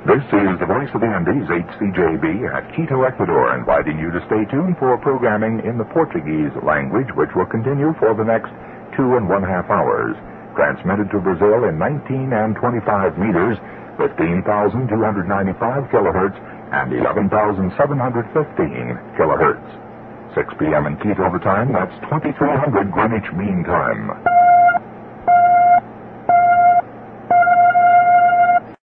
This is the Voice of the Andes, HCJB, at Quito, Ecuador, inviting you to stay tuned for programming in the Portuguese language, which will continue for the next 2.5 hours. Transmitted to Brazil in 19 and 25 meters, 15,295 kilohertz, and 11,715 kilohertz. 6 p.m. in Quito the time, that's 2300 Greenwich Mean Time.